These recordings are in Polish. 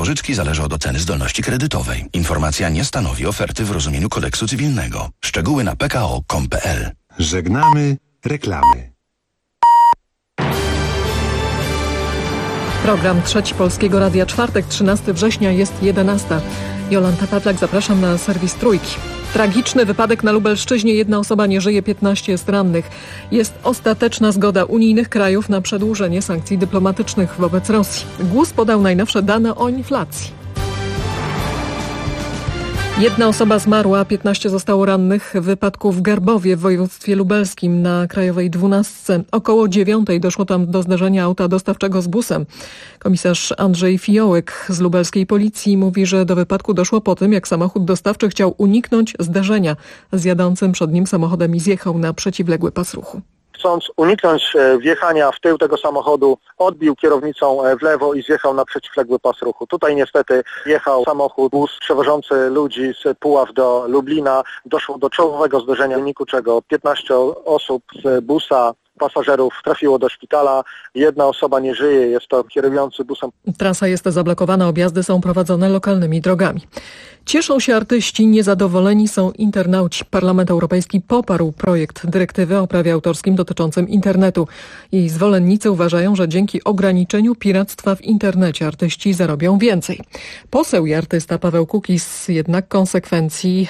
pożyczki zależy od oceny zdolności kredytowej. Informacja nie stanowi oferty w rozumieniu kodeksu cywilnego. Szczegóły na pko.com.pl. Żegnamy reklamy. Program Trzeci Polskiego Radia, czwartek, 13 września, jest 11. Jolanta Pawlak, zapraszam na serwis Trójki. Tragiczny wypadek na Lubelszczyźnie. 1 osoba nie żyje, 15 jest rannych. Jest ostateczna zgoda unijnych krajów na przedłużenie sankcji dyplomatycznych wobec Rosji. GUS podał najnowsze dane o inflacji. 1 osoba zmarła, 15 zostało rannych w wypadku w Garbowie w województwie lubelskim na Krajowej 12. Około 9 doszło tam do zdarzenia auta dostawczego z busem. Komisarz Andrzej Fiołek z lubelskiej policji mówi, że do wypadku doszło po tym, jak samochód dostawczy chciał uniknąć zderzenia z jadącym przed nim samochodem i zjechał na przeciwległy pas ruchu. Chcąc uniknąć wjechania w tył tego samochodu, odbił kierownicą w lewo i zjechał na przeciwległy pas ruchu. Tutaj niestety jechał samochód, bus przewożący ludzi z Puław do Lublina. Doszło do czołowego zderzenia, w wyniku czego 15 osób z busa, pasażerów trafiło do szpitala. 1 osoba nie żyje, jest to kierujący busem. Trasa jest zablokowana, objazdy są prowadzone lokalnymi drogami. Cieszą się artyści, niezadowoleni są internauci. Parlament Europejski poparł projekt dyrektywy o prawie autorskim dotyczącym internetu. Jej zwolennicy uważają, że dzięki ograniczeniu piractwa w internecie artyści zarobią więcej. Poseł i artysta Paweł Kukiz jednak konsekwencji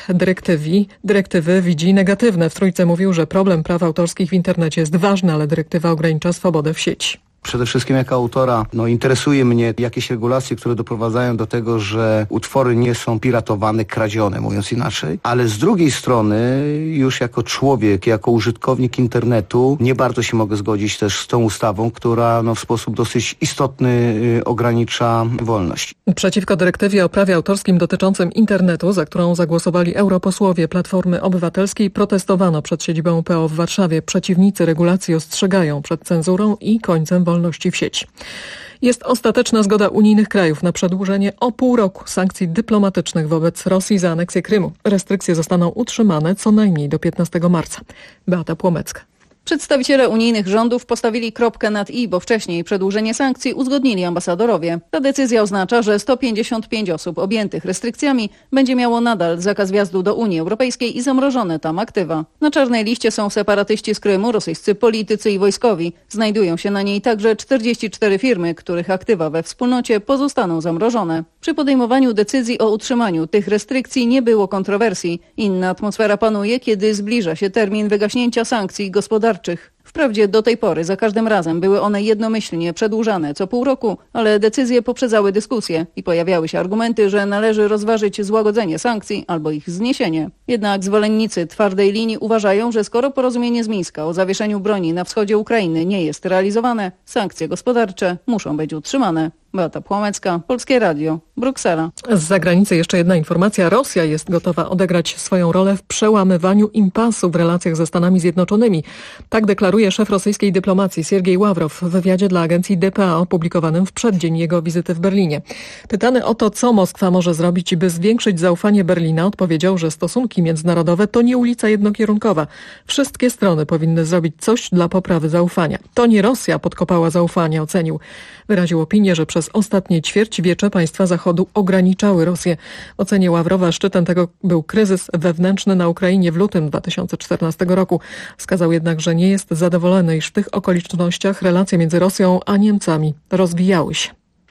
dyrektywy widzi negatywne. W Trójce mówił, że problem praw autorskich w internecie jest ważny, ale dyrektywa ogranicza swobodę w sieci. Przede wszystkim jako autora interesuje mnie jakieś regulacje, które doprowadzają do tego, że utwory nie są piratowane, kradzione, mówiąc inaczej. Ale z drugiej strony już jako człowiek, jako użytkownik internetu nie bardzo się mogę zgodzić też z tą ustawą, która w sposób dosyć istotny ogranicza wolność. Przeciwko dyrektywie o prawie autorskim dotyczącym internetu, za którą zagłosowali europosłowie Platformy Obywatelskiej, protestowano przed siedzibą PO w Warszawie. Przeciwnicy regulacji ostrzegają przed cenzurą i końcem wolności w sieci. Jest ostateczna zgoda unijnych krajów na przedłużenie o pół roku sankcji dyplomatycznych wobec Rosji za aneksję Krymu. Restrykcje zostaną utrzymane co najmniej do 15 marca. Beata Płomecka. Przedstawiciele unijnych rządów postawili kropkę nad i, bo wcześniej przedłużenie sankcji uzgodnili ambasadorowie. Ta decyzja oznacza, że 155 osób objętych restrykcjami będzie miało nadal zakaz wjazdu do Unii Europejskiej i zamrożone tam aktywa. Na czarnej liście są separatyści z Krymu, rosyjscy politycy i wojskowi. Znajdują się na niej także 44 firmy, których aktywa we wspólnocie pozostaną zamrożone. Przy podejmowaniu decyzji o utrzymaniu tych restrykcji nie było kontrowersji. Inna atmosfera panuje, kiedy zbliża się termin wygaśnięcia sankcji gospodarczych. Wprawdzie do tej pory za każdym razem były one jednomyślnie przedłużane co pół roku, ale decyzje poprzedzały dyskusje i pojawiały się argumenty, że należy rozważyć złagodzenie sankcji albo ich zniesienie. Jednak zwolennicy twardej linii uważają, że skoro porozumienie z Mińska o zawieszeniu broni na wschodzie Ukrainy nie jest realizowane, sankcje gospodarcze muszą być utrzymane. Beata Płomecka, Polskie Radio, Bruksela. Z zagranicy jeszcze jedna informacja. Rosja jest gotowa odegrać swoją rolę w przełamywaniu impasu w relacjach ze Stanami Zjednoczonymi. Tak deklaruje szef rosyjskiej dyplomacji Siergiej Ławrow w wywiadzie dla agencji DPA opublikowanym w przeddzień jego wizyty w Berlinie. Pytany o to, co Moskwa może zrobić, by zwiększyć zaufanie Berlina, odpowiedział, że stosunki międzynarodowe to nie ulica jednokierunkowa. Wszystkie strony powinny zrobić coś dla poprawy zaufania. To nie Rosja podkopała zaufanie, ocenił. Wyraził opinię, że przez ostatnie ćwierćwiecze państwa Zachodu ograniczały Rosję. W ocenie Ławrowa szczytem tego był kryzys wewnętrzny na Ukrainie w lutym 2014 roku. Wskazał jednak, że nie jest zadowolony, iż w tych okolicznościach relacje między Rosją a Niemcami rozwijały się.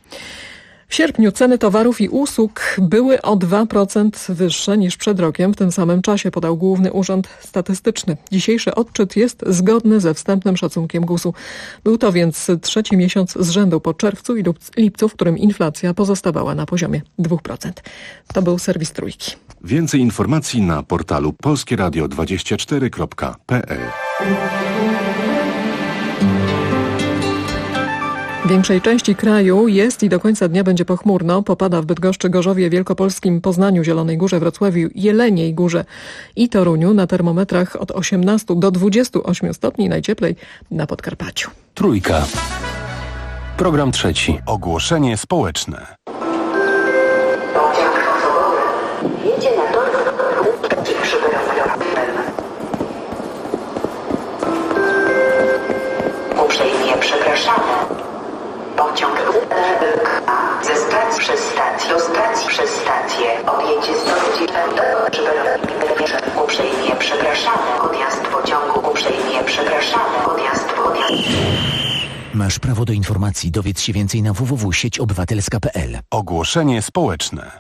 W sierpniu ceny towarów i usług były o 2% wyższe niż przed rokiem. W tym samym czasie podał Główny Urząd Statystyczny. Dzisiejszy odczyt jest zgodny ze wstępnym szacunkiem GUS-u. Był to więc 3. miesiąc z rzędu po czerwcu i lipcu, w którym inflacja pozostawała na poziomie 2%. To był serwis Trójki. Więcej informacji na portalu polskieradio24.pl. W większej części kraju jest i do końca dnia będzie pochmurno. Popada w Bydgoszczy, Gorzowie, Wielkopolskim, Poznaniu, Zielonej Górze, Wrocławiu, Jeleniej Górze i Toruniu. Na termometrach od 18 do 28 stopni, najcieplej na Podkarpaciu. Trójka. Program trzeci. Ogłoszenie społeczne. Jedzie na tor uprzejmie przepraszamy. Pociąg ze stacji przez stację do stacji przez stację. Odjedzie z uprzejmie przepraszamy. Odjazd pociągu uprzejmie przepraszamy. Odjazd. Masz prawo do informacji. Dowiedz się więcej na www.sieciobywatelska.pl. Ogłoszenie społeczne.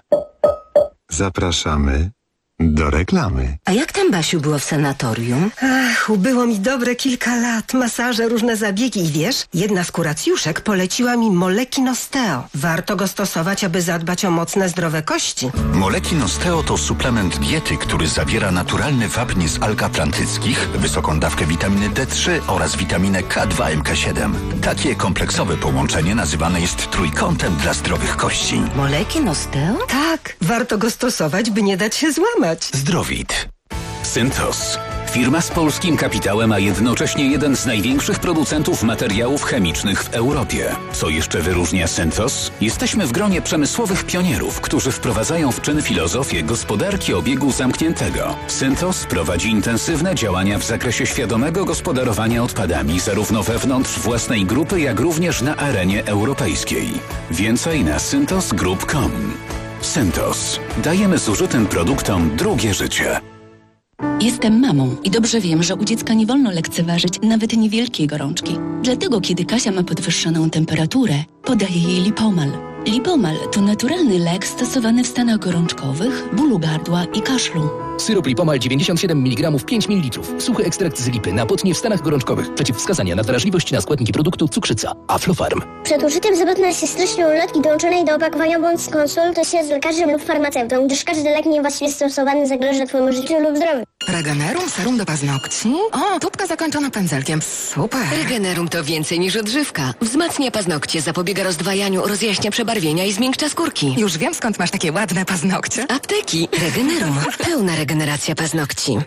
Zapraszamy do reklamy. A jak tam, Basiu, było w sanatorium? Ach, ubyło mi dobre kilka lat. Masaże, różne zabiegi i wiesz, jedna z kuracjuszek poleciła mi Molekin Osteo. Warto go stosować, aby zadbać o mocne, zdrowe kości. Molekin Osteo to suplement diety, który zawiera naturalny wapń z alg atlantyckich, wysoką dawkę witaminy D3 oraz witaminę K2-MK7. Takie kompleksowe połączenie nazywane jest trójkątem dla zdrowych kości. Molekin Osteo? Tak, warto go stosować, by nie dać się złamać. Zdrowit. Synthos. Firma z polskim kapitałem, a jednocześnie jeden z największych producentów materiałów chemicznych w Europie. Co jeszcze wyróżnia Synthos? Jesteśmy w gronie przemysłowych pionierów, którzy wprowadzają w czyn filozofię gospodarki obiegu zamkniętego. Synthos prowadzi intensywne działania w zakresie świadomego gospodarowania odpadami zarówno wewnątrz własnej grupy, jak również na arenie europejskiej. Więcej na synthosgroup.com. Synthos. Dajemy zużytym produktom drugie życie. Jestem mamą i dobrze wiem, że u dziecka nie wolno lekceważyć nawet niewielkiej gorączki. Dlatego, kiedy Kasia ma podwyższoną temperaturę, podaję jej Lipomal. Lipomal to naturalny lek stosowany w stanach gorączkowych, bólu gardła i kaszlu. Syrop Lipomal 97 mg 5 ml. Suchy ekstrakt z lipy na potnie w stanach gorączkowych. Przeciwwskazania na wrażliwość na składniki produktu cukrzyca. Aflofarm. Przed użyciem zapewne się styczną ulotki dołączonej do opakowania bądź skonsultuj się z lekarzem lub farmaceutą, gdyż każdy lek niewłaściwie stosowany zagraża Twojemu życiu lub zdrowiu. Regenerum serum do paznokci? O, tubka zakończona pędzelkiem. Super. Regenerum to więcej niż odżywka. Wzmacnia paznokcie, zapobiega rozdwajaniu, rozjaśnia przebarwienia i zmiękcza skórki. Już wiem, skąd masz takie ładne paznokcie. Apteki. Regenerum. Pełna regeneracja paznokci.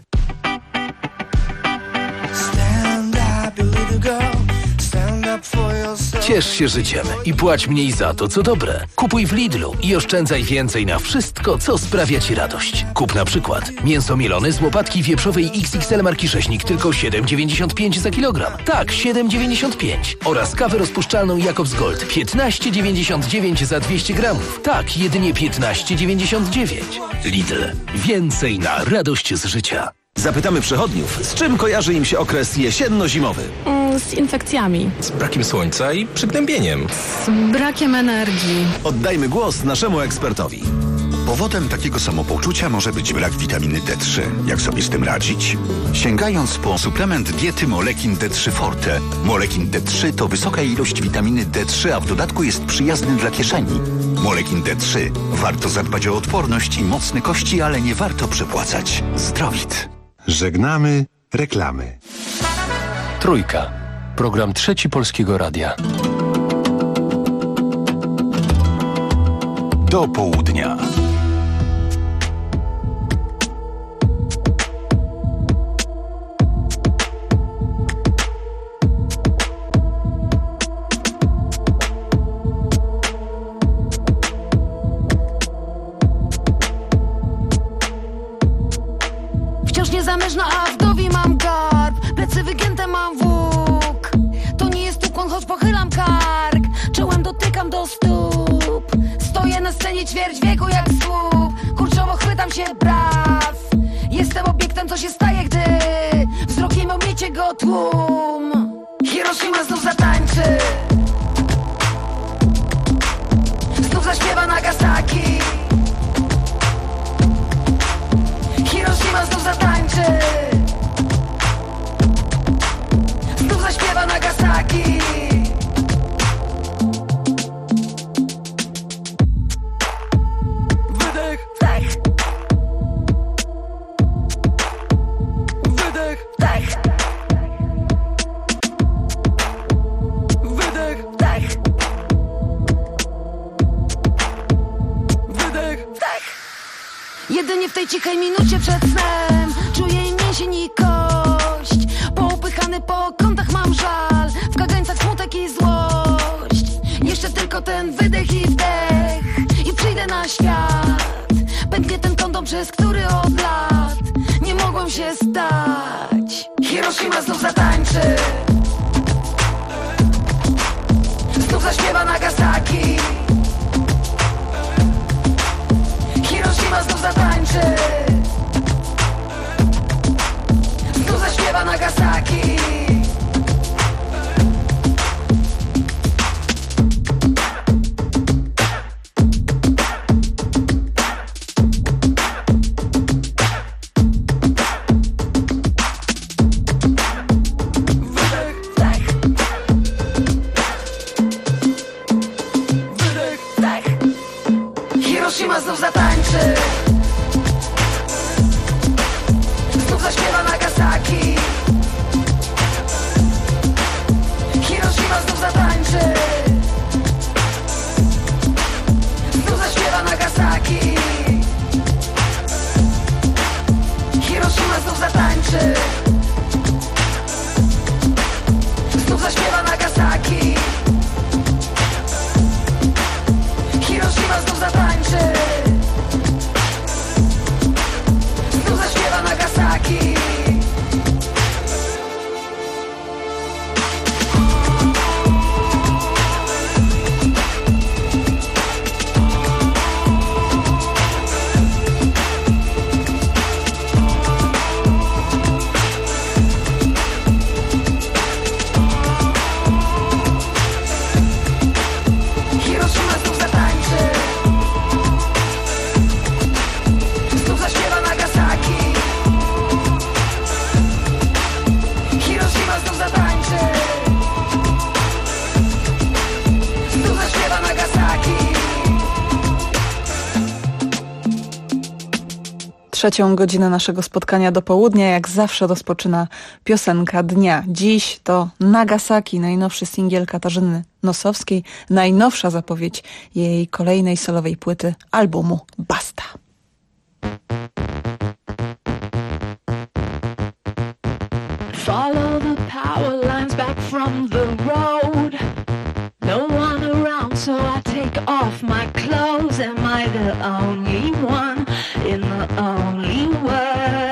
Ciesz się życiem i płać mniej za to, co dobre. Kupuj w Lidlu i oszczędzaj więcej na wszystko, co sprawia Ci radość. Kup na przykład mięso mielone z łopatki wieprzowej XXL marki Rzeźnik tylko 7,95 za kilogram. Tak, 7,95. Oraz kawę rozpuszczalną Jakobs Gold 15,99 za 200 gramów. Tak, jedynie 15,99. Lidl. Więcej na radość z życia. Zapytamy przechodniów, z czym kojarzy im się okres jesienno-zimowy? Z infekcjami. Z brakiem słońca i przygnębieniem. Z brakiem energii. Oddajmy głos naszemu ekspertowi. Powodem takiego samopoczucia może być brak witaminy D3. Jak sobie z tym radzić? Sięgając po suplement diety Molekin D3 Forte. Molekin D3 to wysoka ilość witaminy D3, a w dodatku jest przyjazny dla kieszeni. Molekin D3. Warto zadbać o odporność i mocne kości, ale nie warto przepłacać. Zdrowit. Żegnamy reklamy. Trójka. Program Trzeci Polskiego Radia. Do południa. Wciąż niezamężna, a w głowie mam garb. Plecy wygięte mam włók. To nie jest ukłon, choć pochylam kark. Czołem dotykam do stóp. Stoję na scenie ćwierć wieku jak słup. Kurczowo chwytam się braw. Jestem obiektem, co się staje, gdy wzrokiem omiecie go tłum. Hiroshima znów zatańczy. Znów zaśpiewa Nagasaki. Hiroshima znów zatańczy. Znów zaśpiewa Nagasaki. Wydech, wdech. Wydech, wdech. Wydech, wdech. Wydech, wdech. Jedynie w tej cichej minucie przed snem czuję i mięsień i kość. Poupychany po kątach mam żal. W kagańcach smutek i złość. Jeszcze tylko ten wydech i wdech i przyjdę na świat. Pęknie ten kondom, przez który od lat nie mogłem się stać. Hiroshima znów zatańczy. Znów zaśpiewa Nagasaki. Hiroshima znów zatańczy. Znów zaśpiewa Nagasaki. Hiroshima znów zatańczy. Znów zaśpiewa Nagasaki. Hiroshima znów zatańczy. Znów zaśpiewa Nagasaki. Hiroshima znów zatańczy. Znów zaśpiewa Nagasaki. Hiroshima znów zatańczy. Znów zaśpiewa Nagasaki. Hiroshima znów zatańczy. Znów zaśpiewa Nagasaki. Hiroshima znów zatańczy. Znów zaśpiewa Nagasaki. Trzecią godzinę naszego spotkania do południa, jak zawsze, rozpoczyna piosenka dnia. Dziś to Nagasaki, najnowszy singiel Katarzyny Nosowskiej, najnowsza zapowiedź jej kolejnej solowej płyty, albumu Basta. Follow the power lines back from the road. No one around, so I take off my clothes. Am I the only one in the only world?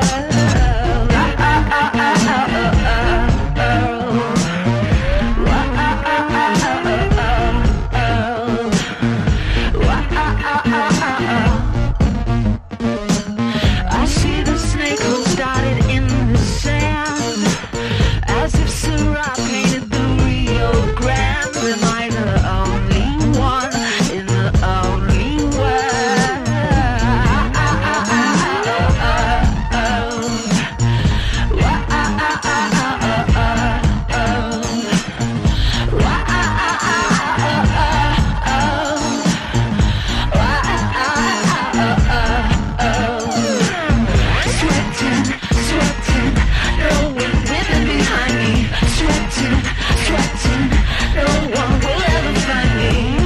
I see the snake hook dotted in the sand, as if Syrah painted the Rio Grande. Am I the only one in the only world? Sweating, sweating, no one living behind me. Sweating, sweating, no one will ever find me.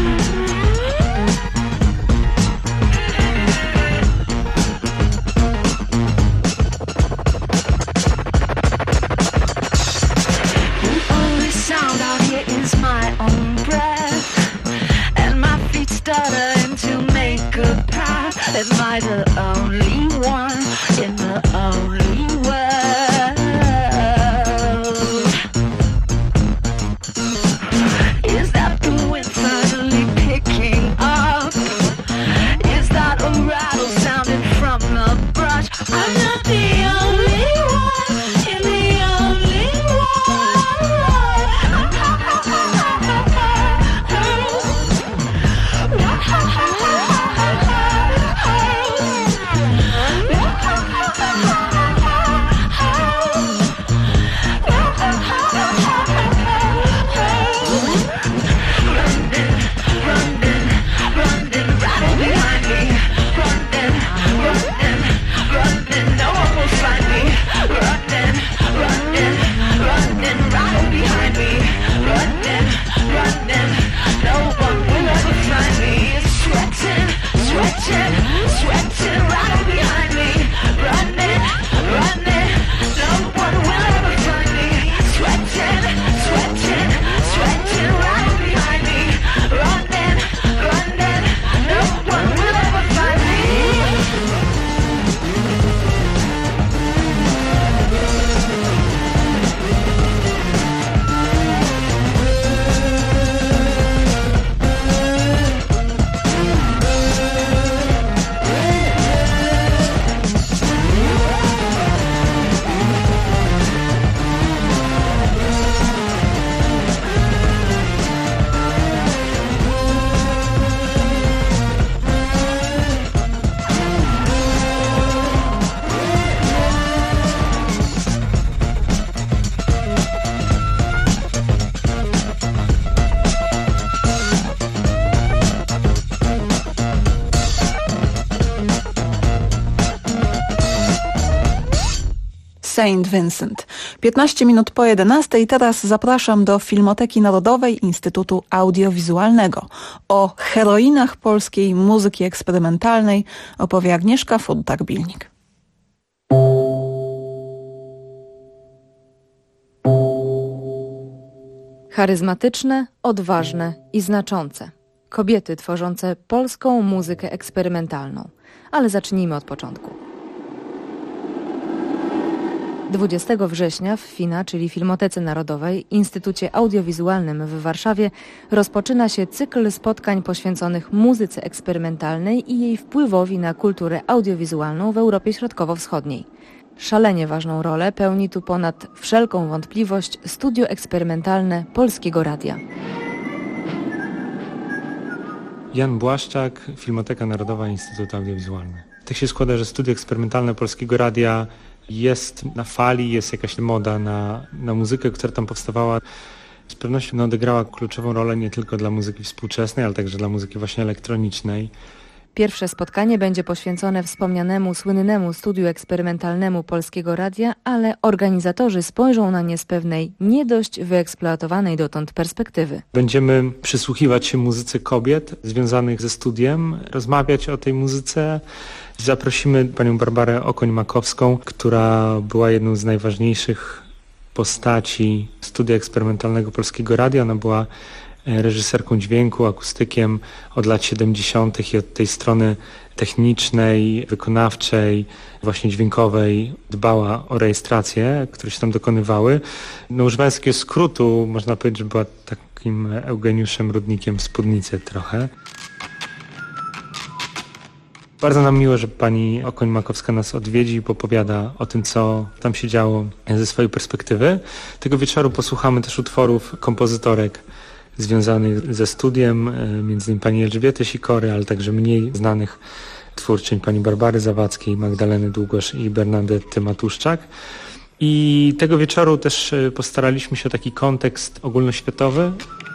The only sound out here is my own breath, and my feet stutter into make a path. Am I the only one in the only world? Is that the wind suddenly picking up? Is that a rattle sounding from the brush? I'm not the only one in the only world. Saint Vincent. 15 minut po 11 i teraz zapraszam do Filmoteki Narodowej Instytutu Audiowizualnego. O heroinach polskiej muzyki eksperymentalnej opowie Agnieszka Furtak-Bilnik. Charyzmatyczne, odważne i znaczące. Kobiety tworzące polską muzykę eksperymentalną. Ale zacznijmy od początku. 20 września w FINA, czyli Filmotece Narodowej, Instytucie Audiowizualnym w Warszawie, rozpoczyna się cykl spotkań poświęconych muzyce eksperymentalnej i jej wpływowi na kulturę audiowizualną w Europie Środkowo-Wschodniej. Szalenie ważną rolę pełni tu ponad wszelką wątpliwość studio eksperymentalne Polskiego Radia. Jan Błaszczak, Filmoteka Narodowa, Instytut Audiowizualny. Tak się składa, że studio eksperymentalne Polskiego Radia jest na fali, jest jakaś moda na muzykę, która tam powstawała. Z pewnością odegrała kluczową rolę nie tylko dla muzyki współczesnej, ale także dla muzyki właśnie elektronicznej. Pierwsze spotkanie będzie poświęcone wspomnianemu słynnemu studiu eksperymentalnemu Polskiego Radia, ale organizatorzy spojrzą na nie z pewnej nie dość wyeksploatowanej dotąd perspektywy. Będziemy przysłuchiwać się muzyce kobiet związanych ze studiem, rozmawiać o tej muzyce. Zaprosimy panią Barbarę Okoń-Makowską, która była jedną z najważniejszych postaci studia eksperymentalnego Polskiego Radia. Ona była reżyserką dźwięku, akustykiem od lat 70. i od tej strony technicznej, wykonawczej, właśnie dźwiękowej dbała o rejestracje, które się tam dokonywały. Używając takiego skrótu, można powiedzieć, że była takim Eugeniuszem Rudnikiem w spódnicy trochę. Bardzo nam miło, że pani Okoń-Makowska nas odwiedzi i opowiada o tym, co tam się działo ze swojej perspektywy. Tego wieczoru posłuchamy też utworów kompozytorek związanych ze studiem, między innymi pani Elżbiety Sikory, ale także mniej znanych twórczyń, pani Barbary Zawadzkiej, Magdaleny Długosz i Bernadetty Matuszczak. I tego wieczoru też postaraliśmy się o taki kontekst ogólnoświatowy.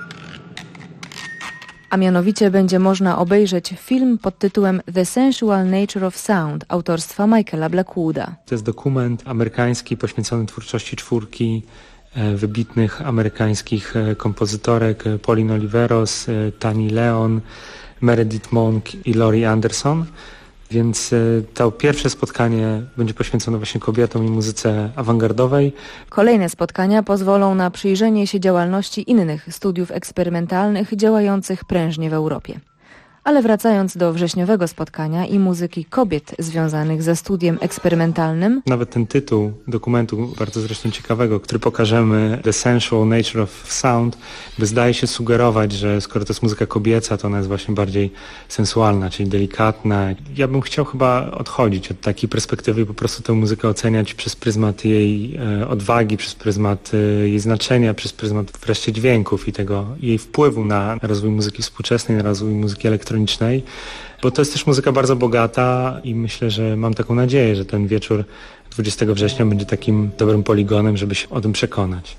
A mianowicie będzie można obejrzeć film pod tytułem The Sensual Nature of Sound autorstwa Michaela Blackwooda. To jest dokument amerykański poświęcony twórczości czwórki wybitnych amerykańskich kompozytorek Pauline Oliveros, Tani Leon, Meredith Monk i Laurie Anderson. Więc to pierwsze spotkanie będzie poświęcone właśnie kobietom i muzyce awangardowej. Kolejne spotkania pozwolą na przyjrzenie się działalności innych studiów eksperymentalnych działających prężnie w Europie. Ale wracając do wrześniowego spotkania i muzyki kobiet związanych ze studiem eksperymentalnym. Nawet ten tytuł dokumentu, bardzo zresztą ciekawego, który pokażemy, The Sensual Nature of Sound, zdaje się sugerować, że skoro to jest muzyka kobieca, to ona jest właśnie bardziej sensualna, czyli delikatna. Ja bym chciał chyba odchodzić od takiej perspektywy i po prostu tę muzykę oceniać przez pryzmat jej odwagi, przez pryzmat jej znaczenia, przez pryzmat wreszcie dźwięków i tego jej wpływu na rozwój muzyki współczesnej, na rozwój muzyki elektronicznej. Bo to jest też muzyka bardzo bogata i myślę, że mam taką nadzieję, że ten wieczór 20 września będzie takim dobrym poligonem, żeby się o tym przekonać.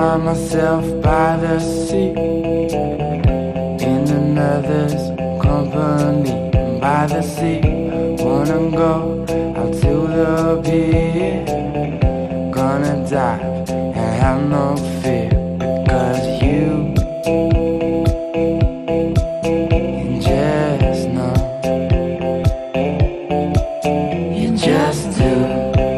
find myself by the sea, in another's company. By the sea, wanna go out to the pier, gonna dive and have no fear, because you just know, you just do.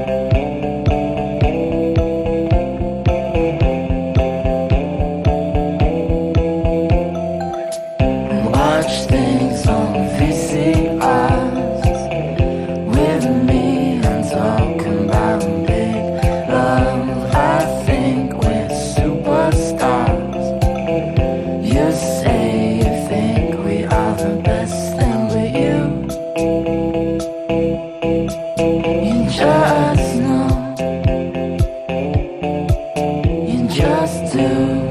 Watch things on VCRs with me and talking about big love. I think we're superstars. You say you think we are the best thing, but you just know, you just do.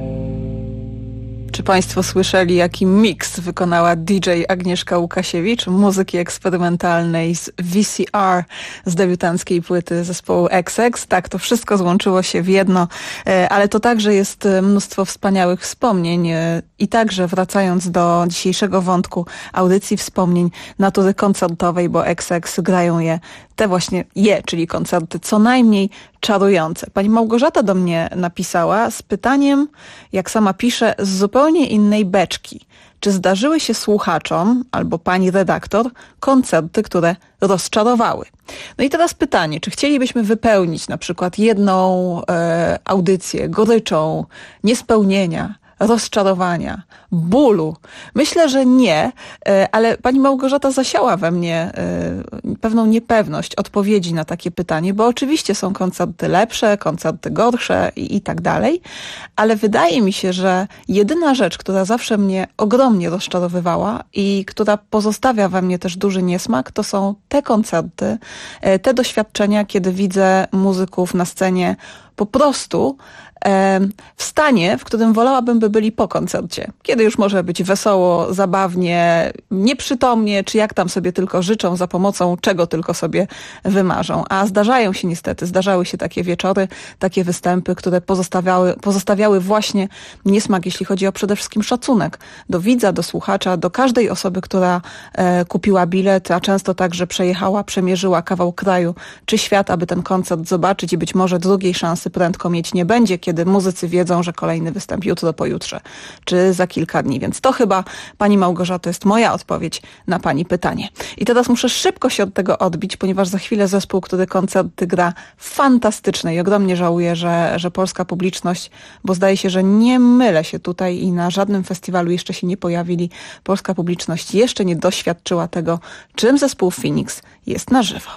Czy Państwo słyszeli, jaki miks wykonała DJ Agnieszka Łukasiewicz, muzyki eksperymentalnej z VCR, z debiutanckiej płyty zespołu XX? Tak, to wszystko złączyło się w jedno, ale to także jest mnóstwo wspaniałych wspomnień i także wracając do dzisiejszego wątku audycji wspomnień natury koncertowej, bo XX grają te właśnie czyli koncerty co najmniej czarujące. Pani Małgorzata do mnie napisała z pytaniem, jak sama pisze, z zupełnie innej beczki. Czy zdarzyły się słuchaczom, albo pani redaktor, koncerty, które rozczarowały? No i teraz pytanie, czy chcielibyśmy wypełnić na przykład jedną audycję goryczą niespełnienia, rozczarowania, bólu? Myślę, że nie, ale pani Małgorzata zasiała we mnie pewną niepewność odpowiedzi na takie pytanie, bo oczywiście są koncerty lepsze, koncerty gorsze i tak dalej, ale wydaje mi się, że jedyna rzecz, która zawsze mnie ogromnie rozczarowywała i która pozostawia we mnie też duży niesmak, to są te koncerty, te doświadczenia, kiedy widzę muzyków na scenie po prostu w stanie, w którym wolałabym, by byli po koncercie. Kiedy już może być wesoło, zabawnie, nieprzytomnie, czy jak tam sobie tylko życzą, za pomocą czego tylko sobie wymarzą. A zdarzały się takie wieczory, takie występy, które pozostawiały właśnie niesmak, jeśli chodzi o przede wszystkim szacunek do widza, do słuchacza, do każdej osoby, która kupiła bilet, a często także przemierzyła kawał kraju czy świat, aby ten koncert zobaczyć i być może drugiej szansy prędko mieć nie będzie, kiedy muzycy wiedzą, że kolejny występ jutro, pojutrze, czy za kilka dni. Więc to chyba, pani Małgorzato, jest moja odpowiedź na pani pytanie. I teraz muszę szybko się od tego odbić, ponieważ za chwilę zespół, który koncerty gra fantastycznie i ogromnie żałuję, że polska publiczność, bo zdaje się, że nie mylę się tutaj i na żadnym festiwalu jeszcze się nie pojawili, polska publiczność jeszcze nie doświadczyła tego, czym zespół Phoenix jest na żywo.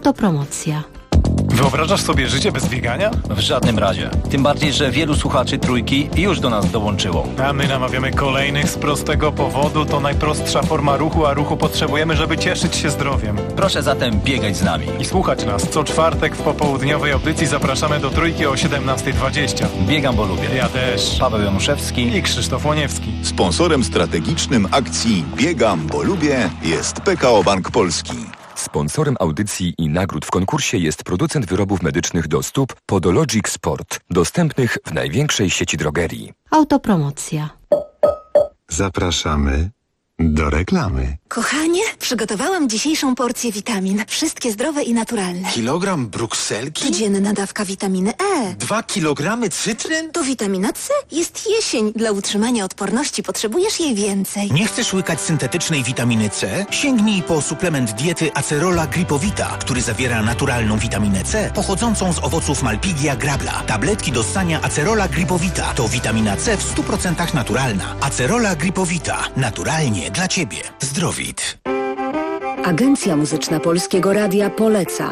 Autopromocja. Wyobrażasz sobie życie bez biegania? W żadnym razie. Tym bardziej, że wielu słuchaczy Trójki już do nas dołączyło. A my namawiamy kolejnych z prostego powodu. To najprostsza forma ruchu, a ruchu potrzebujemy, żeby cieszyć się zdrowiem. Proszę zatem biegać z nami. I słuchać nas. Co czwartek w popołudniowej audycji zapraszamy do Trójki o 17:20. Biegam, bo lubię. Ja też. Paweł Januszewski i Krzysztof Łoniewski. Sponsorem strategicznym akcji Biegam, bo lubię jest PKO Bank Polski. Sponsorem audycji i nagród w konkursie jest producent wyrobów medycznych do stóp Podologic Sport, dostępnych w największej sieci drogerii. Autopromocja. Zapraszamy do reklamy. Kochanie, przygotowałam dzisiejszą porcję witamin. Wszystkie zdrowe i naturalne. Kilogram brukselki? Codzienna dawka witaminy E. 2 kilogramy cytryn? To witamina C. Jest jesień. Dla utrzymania odporności potrzebujesz jej więcej. Nie chcesz łykać syntetycznej witaminy C? Sięgnij po suplement diety Acerola Gripowita, który zawiera naturalną witaminę C pochodzącą z owoców Malpighia grabla. Tabletki do ssania Acerola Gripowita to witamina C w 100% naturalna. Acerola Gripowita. Naturalnie dla Ciebie. Zdrowit. Agencja Muzyczna Polskiego Radia poleca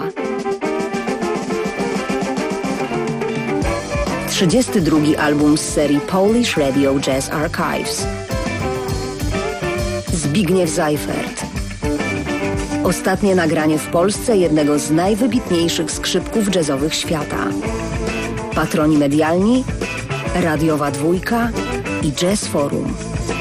32. album z serii Polish Radio Jazz Archives. Zbigniew Seifert. Ostatnie nagranie w Polsce jednego z najwybitniejszych skrzypków jazzowych świata. Patroni medialni, Radiowa Dwójka i Jazz Forum.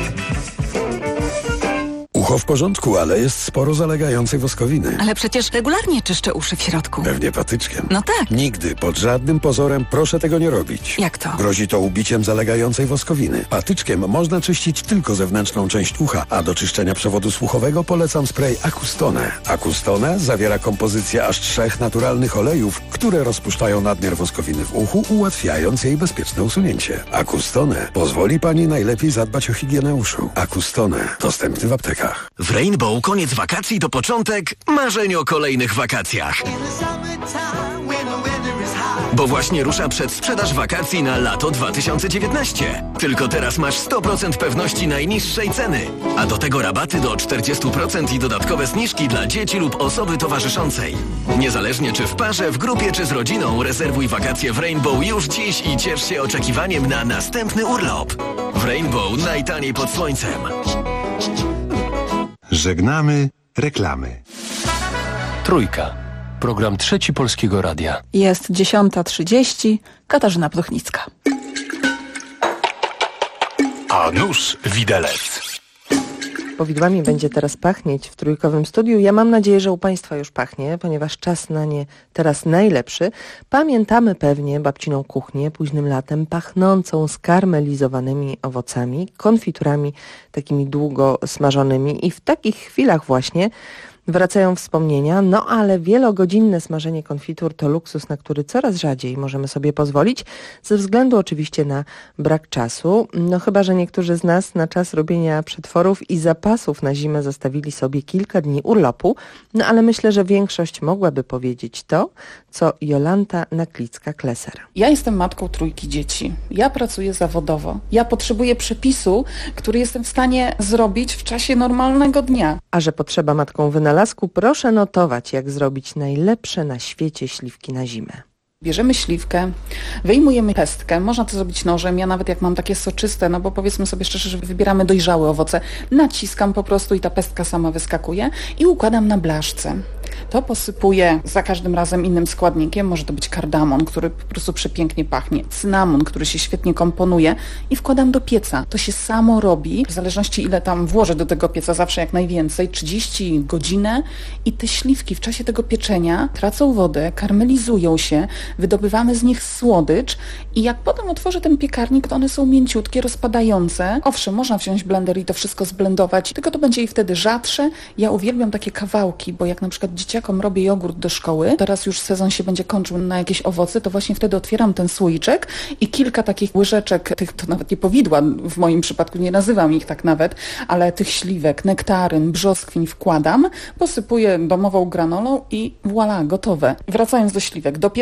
Ucho w porządku, ale jest sporo zalegającej woskowiny. Ale przecież regularnie czyszczę uszy w środku. Pewnie patyczkiem. No tak. Nigdy, pod żadnym pozorem proszę tego nie robić. Jak to? Grozi to ubiciem zalegającej woskowiny. Patyczkiem można czyścić tylko zewnętrzną część ucha, a do czyszczenia przewodu słuchowego polecam spray Acustone. Acustone zawiera kompozycję aż 3 naturalnych olejów, które rozpuszczają nadmiar woskowiny w uchu, ułatwiając jej bezpieczne usunięcie. Acustone pozwoli Pani najlepiej zadbać o higienę uszu. Acustone dostępny w aptekach. W Rainbow koniec wakacji to początek marzeń o kolejnych wakacjach. Bo właśnie rusza przedsprzedaż wakacji na lato 2019. Tylko teraz masz 100% pewności najniższej ceny. A do tego rabaty do 40% i dodatkowe zniżki dla dzieci lub osoby towarzyszącej. Niezależnie czy w parze, w grupie czy z rodziną, rezerwuj wakacje w Rainbow już dziś i ciesz się oczekiwaniem na następny urlop. W Rainbow najtaniej pod słońcem. Żegnamy reklamy. Trójka. Program Trzeci Polskiego Radia. Jest 10:30. Katarzyna Pruchnicka. A nuż widelec. Powidłami będzie teraz pachnieć w trójkowym studiu. Ja mam nadzieję, że u Państwa już pachnie, ponieważ czas na nie teraz najlepszy. Pamiętamy pewnie babciną kuchnię późnym latem pachnącą skarmelizowanymi owocami, konfiturami takimi długo smażonymi i w takich chwilach właśnie wracają wspomnienia, no ale wielogodzinne smażenie konfitur to luksus, na który coraz rzadziej możemy sobie pozwolić, ze względu oczywiście na brak czasu, no chyba że niektórzy z nas na czas robienia przetworów i zapasów na zimę zostawili sobie kilka dni urlopu, no ale myślę, że większość mogłaby powiedzieć to, co Jolanta Naklicka-Kleser. Ja jestem matką 3 dzieci. Ja pracuję zawodowo. Ja potrzebuję przepisu, który jestem w stanie zrobić w czasie normalnego dnia. A że potrzeba matką wynalazku, proszę notować, jak zrobić najlepsze na świecie śliwki na zimę. Bierzemy śliwkę, wyjmujemy pestkę, można to zrobić nożem, ja nawet jak mam takie soczyste, no bo powiedzmy sobie szczerze, że wybieramy dojrzałe owoce, naciskam po prostu i ta pestka sama wyskakuje i układam na blaszce. To posypuję za każdym razem innym składnikiem, może to być kardamon, który po prostu przepięknie pachnie, cynamon, który się świetnie komponuje i wkładam do pieca. To się samo robi, w zależności ile tam włożę do tego pieca, zawsze jak najwięcej, 30 godzinę i te śliwki w czasie tego pieczenia tracą wodę, karmelizują się, wydobywamy z nich słodycz i jak potem otworzę ten piekarnik, to one są mięciutkie, rozpadające. Owszem, można wziąć blender i to wszystko zblendować, tylko to będzie jej wtedy rzadsze. Ja uwielbiam takie kawałki, bo jak na przykład dzieciakom robię jogurt do szkoły, teraz już sezon się będzie kończył na jakieś owoce, to właśnie wtedy otwieram ten słoiczek i kilka takich łyżeczek, tych to nawet nie powidła, w moim przypadku nie nazywam ich tak nawet, ale tych śliwek, nektaryn, brzoskwiń wkładam, posypuję domową granolą i voilà, gotowe. Wracając do śliwek, do pieca,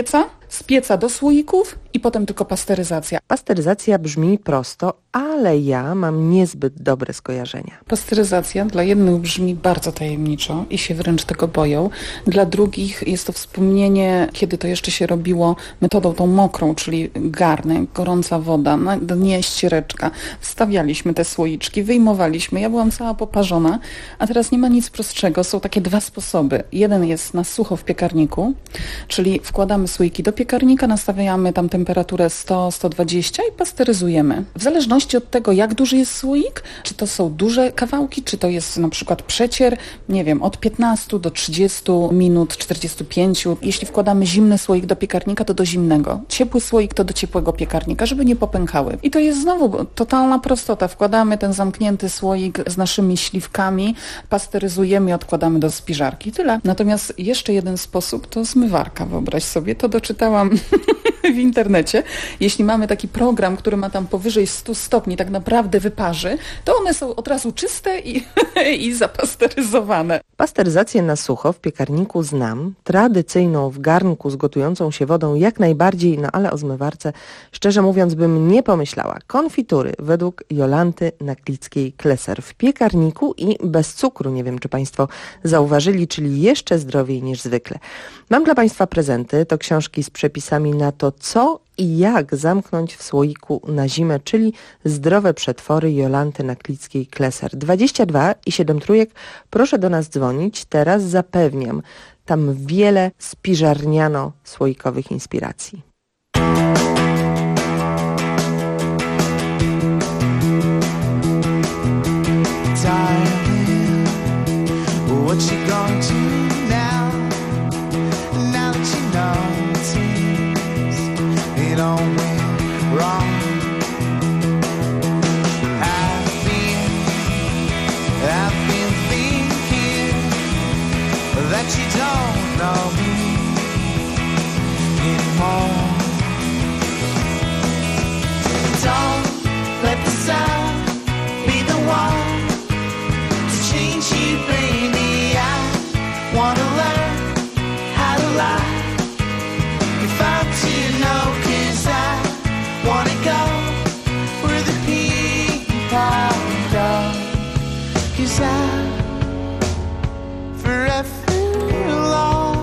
z pieca do słoików i potem tylko pasteryzacja. Pasteryzacja brzmi prosto, ale ja mam niezbyt dobre skojarzenia. Pasteryzacja dla jednych brzmi bardzo tajemniczo i się wręcz tego boją. Dla drugich jest to wspomnienie, kiedy to jeszcze się robiło metodą tą mokrą, czyli garnek, gorąca woda, na dnie ściereczka. Wstawialiśmy te słoiczki, wyjmowaliśmy. Ja byłam cała poparzona, a teraz nie ma nic prostszego. Są takie dwa sposoby. Jeden jest na sucho w piekarniku, czyli wkładamy słoiki do piekarnika, nastawiamy tam temperaturę 100-120 i pasteryzujemy. W zależności od tego, jak duży jest słoik, czy to są duże kawałki, czy to jest na przykład przecier, nie wiem, od 15 do 30 minut, 45. Jeśli wkładamy zimny słoik do piekarnika, to do zimnego. Ciepły słoik to do ciepłego piekarnika, żeby nie popękały. I to jest znowu totalna prostota. Wkładamy ten zamknięty słoik z naszymi śliwkami, pasteryzujemy i odkładamy do spiżarki. Tyle. Natomiast jeszcze jeden sposób to zmywarka, wyobraź sobie. To doczytałam w internecie. Jeśli mamy taki program, który ma tam powyżej 100 stopni, tak naprawdę wyparzy, to one są od razu czyste i zapasteryzowane. Pasteryzację na sucho w piekarniku znam, tradycyjną w garnku z gotującą się wodą jak najbardziej, no ale o zmywarce szczerze mówiąc bym nie pomyślała. Konfitury według Jolanty Naklickiej-Kleser w piekarniku i bez cukru, nie wiem czy Państwo zauważyli, czyli jeszcze zdrowiej niż zwykle. Mam dla Państwa prezenty, to książki z przepisami na to, co i jak zamknąć w słoiku na zimę, czyli zdrowe przetwory Jolanty Naklickiej-Kleser. 22 i 7 trójek, proszę do nas dzwonić, teraz zapewniam, tam wiele spiżarniano-słoikowych inspiracji. That you don't know me anymore. Don't let the sun be the one to change you, baby. I wanna learn how to lie if I'm to know, 'cause I wanna go where the people go, 'cause I'm forever lost,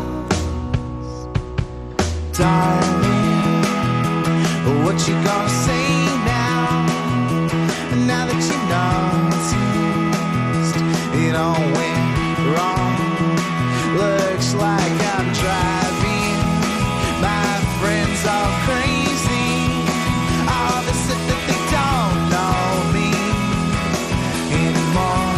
darling. What you gonna say now? Now that you noticed it all went wrong. Looks like I'm driving my friends all crazy. All they said that they don't know me anymore.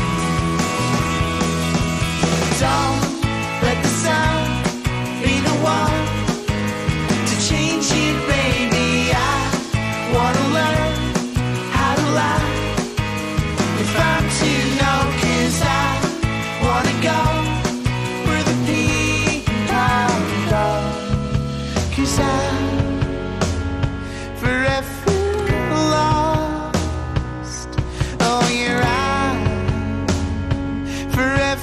Don't let the sun be the one to change you, baby. I wanna learn how to lie if I'm to know, 'cause I wanna go where the people go, 'cause I'm forever lost. Oh, you're right, forever.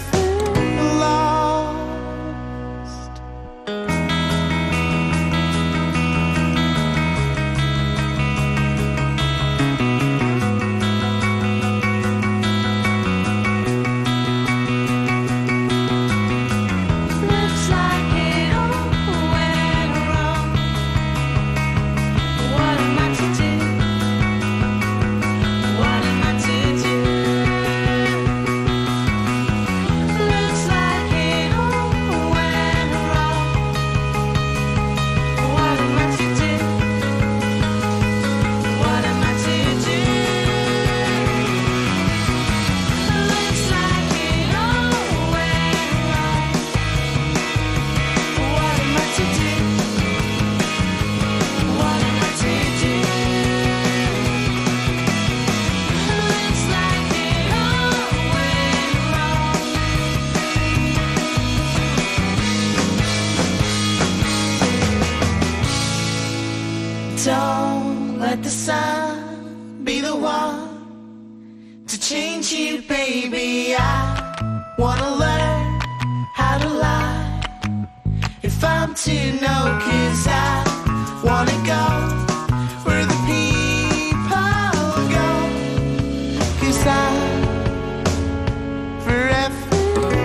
Don't let the sun be the one to change you, baby. I wanna learn how to lie if I'm to know, 'cause I wanna go where the people go, 'cause I'm forever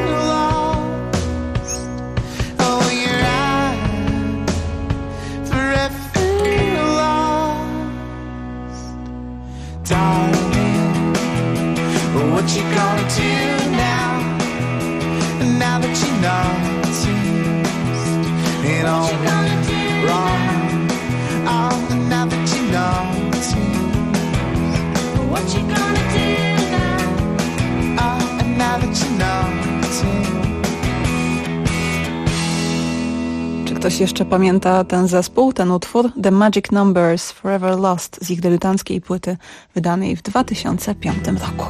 lost. Oh, you're I'm forever lost. Darling, what you gonna do now? Now that you noticed it all went wrong. Oh, now that you noticed, what you gonna do now? Oh, and now that you noticed. Czy ktoś jeszcze pamięta ten zespół, ten utwór? The Magic Numbers, Forever Lost z ich debiutanckiej płyty wydanej w 2005 roku.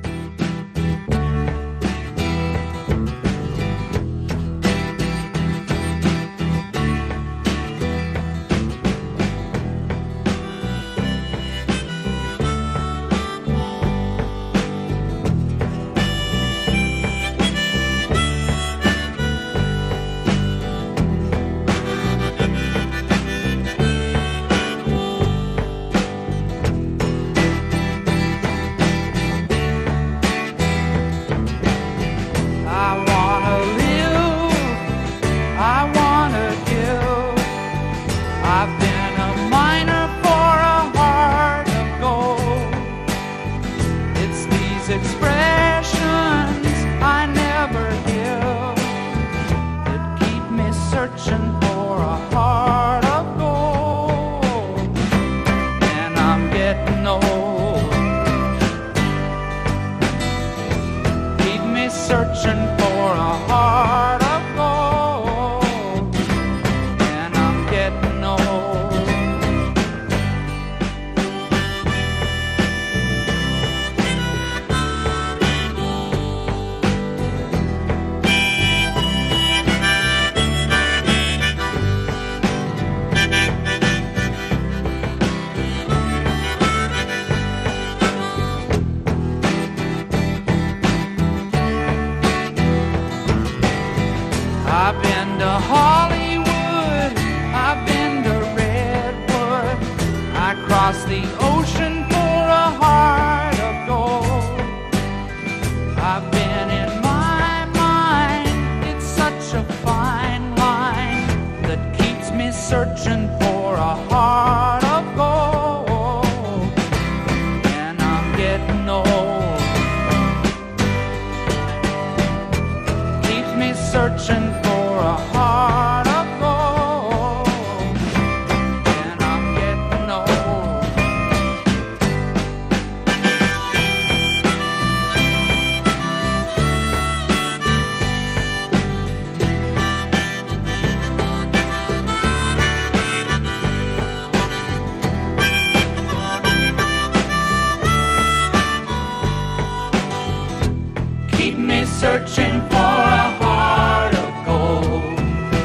Searching for a heart of gold.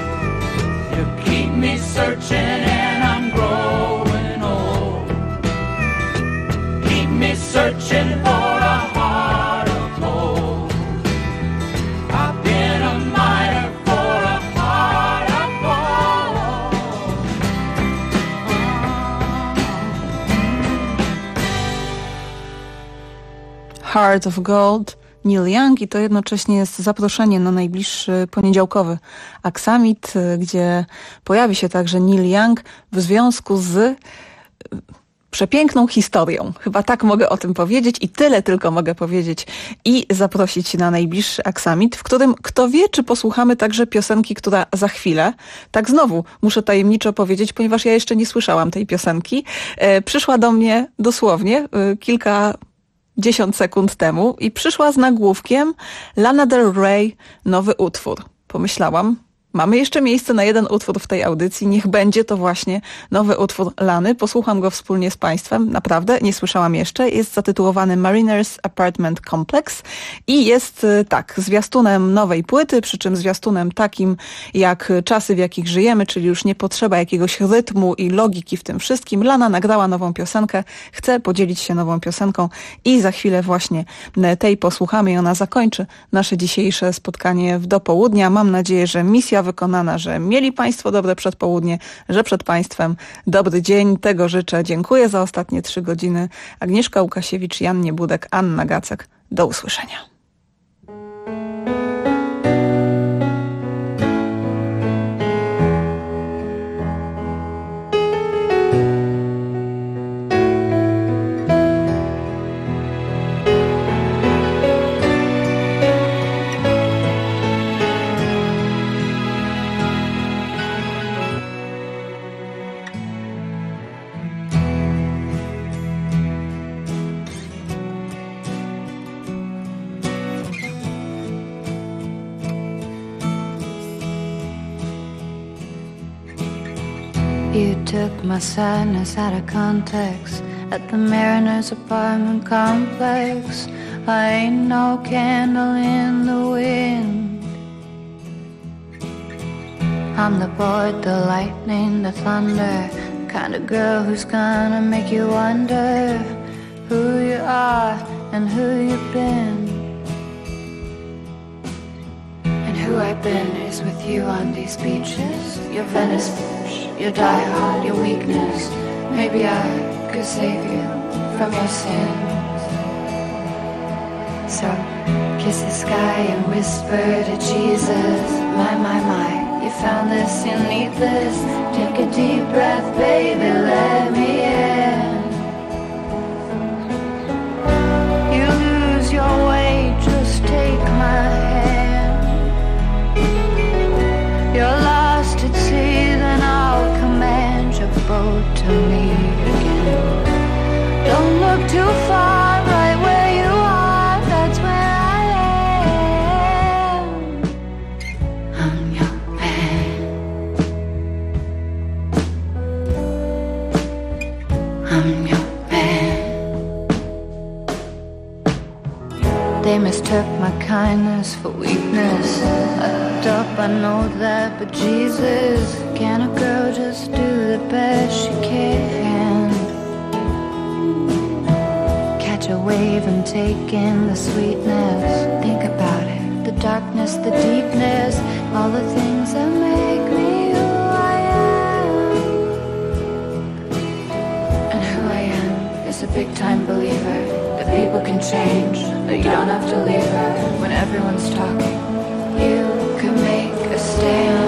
You keep me searching and I'm growing old. Keep me searching for a heart of gold. I've been a miner for a heart of gold. Heart of Gold, Neil Young, i to jednocześnie jest zaproszenie na najbliższy poniedziałkowy Aksamit, gdzie pojawi się także Neil Young w związku z przepiękną historią. Chyba tak mogę o tym powiedzieć i tyle tylko mogę powiedzieć i zaprosić na najbliższy Aksamit, w którym kto wie, czy posłuchamy także piosenki, która za chwilę, tak znowu muszę tajemniczo powiedzieć, ponieważ ja jeszcze nie słyszałam tej piosenki, przyszła do mnie dosłownie kilkadziesiąt sekund temu i przyszła z nagłówkiem Lana Del Rey, nowy utwór. Pomyślałam, mamy jeszcze miejsce na jeden utwór w tej audycji, niech będzie to właśnie nowy utwór Lany. Posłucham go wspólnie z Państwem, naprawdę, nie słyszałam jeszcze. Jest zatytułowany Mariners Apartment Complex i jest tak, zwiastunem nowej płyty, przy czym zwiastunem takim jak czasy, w jakich żyjemy, czyli już nie potrzeba jakiegoś rytmu i logiki w tym wszystkim. Lana nagrała nową piosenkę, chce podzielić się nową piosenką i za chwilę właśnie tej posłuchamy i ona zakończy nasze dzisiejsze spotkanie w dopołudnia. Mam nadzieję, że misja wykonana, że mieli Państwo dobre przedpołudnie, że przed Państwem dobry dzień. Tego życzę. Dziękuję za ostatnie 3 godziny. Agnieszka Łukasiewicz, Jan Niebudek, Anna Gacek. Do usłyszenia. You took my sadness out of context at the Mariners apartment complex. I ain't no candle in the wind. I'm the board, the lightning, the thunder, kind of girl who's gonna make you wonder who you are and who you've been. And who I've been is with you on these beaches, your Venice Beach, your diehard, your weakness. Maybe I could save you from your sins. So kiss the sky and whisper to Jesus, my, you found this, you need this. Take a deep breath, baby, let me in. You lose your way, just take my hand. You're lost at sea, then I'll command your boat to me again. Don't look too far, right where you are, that's where I am. I'm your man. I'm your man. They mistook my kindness for weakness. I fucked up, I know that, but Jesus, can a girl just do the best she can? Catch a wave and take in the sweetness. Think about it, the darkness, the deepness, all the things that make me who I am. And who I am is a big time believer that people can change, that you don't have to leave her when everyone's talking. You can make a stand.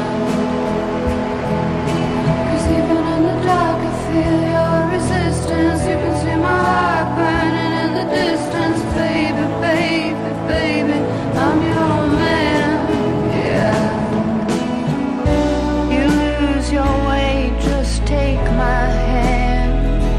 'Cause even in the dark I feel your resistance. You can see my heart burning in the distance. Baby, baby, baby, I'm your man, yeah. You lose your way, just take my hand.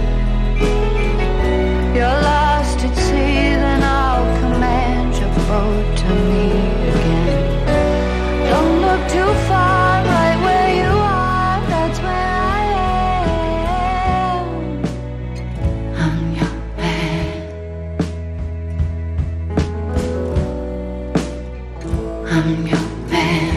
You're lost at sea, then I'll command your boat to me again. Don't look too far, right where you are, that's where I am. I'm your man. I'm your man.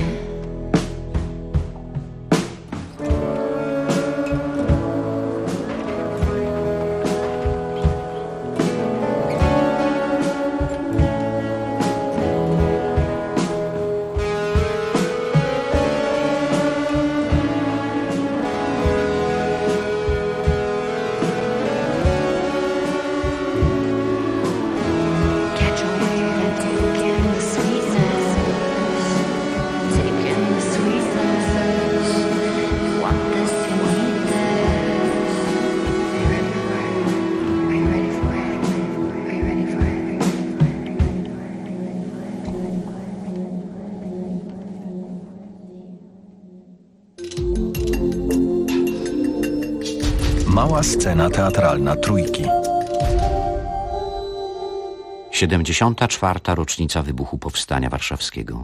Catch a wave and take in the sweetness. Take in the sweetness. You want this, you need this. Are you ready for it? Are you ready for it? Are you ready for it? Mała scena teatralna Trójki. 74. rocznica wybuchu Powstania Warszawskiego.